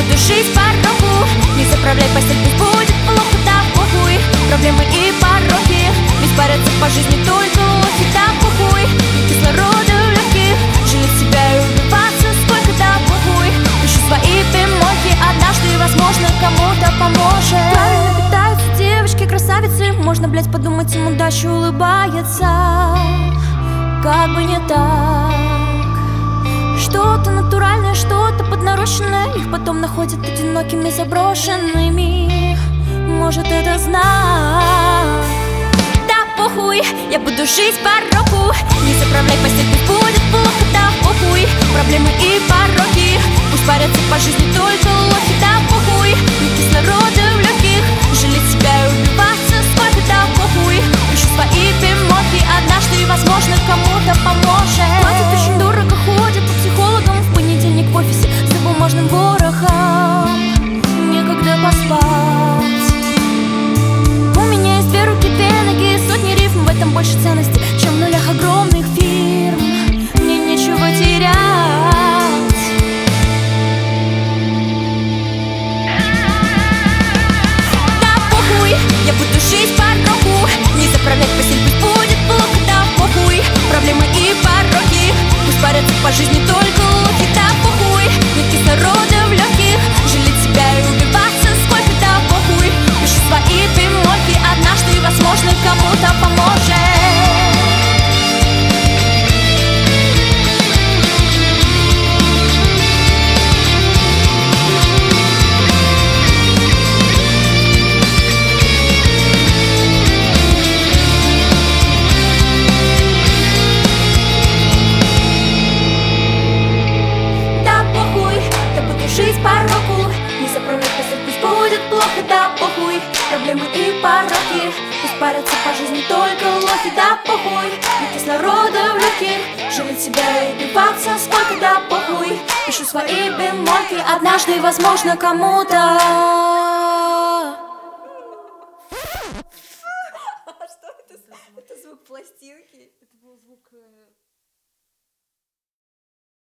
буду жить по кругу. Не заправляй постель, пусть будет плохо, да похуй. Проблемы и пороки, ведь борются по жизни только лохи, да похуй. Кислорода в легких, жалеть себя и убиваться сколько, да похуй. Пишу свои бемолки, однажды, возможно, кому-то поможет. Правильно питаются девочки, красавицы. Можно, блять, подумать, им удача улыбается. Как бы не так. Что-то натуральное, что-то поднарощенное. Их потом находят одинокими, заброшенными. Может, это знак? Да похуй, я буду жить по року. Не заправляй постель, пусть будет плохо, да похуй. Проблемы и пороки, пусть парятся по жизни только лохи, да похуй. Нет кислорода в легких, жалеть себя и убиваться сколько, да похуй. Пишу свои бемолки, однажды, возможно, кому-то поможет. Платят очень дорого, ходят по психологам в понедельник в офисе за бумажным ворохом. Некогда поспать. У меня есть две руки, две ноги, сотни рифм. В этом больше ценности, чем в нулях огромных фирм. Мне нечего терять. Да похуй, я буду жить по року. Не заправлять постель, пусть будет плохо, да похуй. Проблемы и пороки, пусть парятся по жизни только лохи, да похуй. Нет кислорода в легких, жалеть себя и убиваться сколько, да похуй. Пишу свои бемольки, однажды, возможно, кому-то поможет. Жить по року, не заправлять постель, пусть будет плохо, да похуй. Проблемы и пороки, пусть парятся по жизни только лохи, да похуй. Нет кислорода в легких, жалеть себя и убиваться сколько, да похуй. Пишу свои бемольки, однажды, возможно, кому-то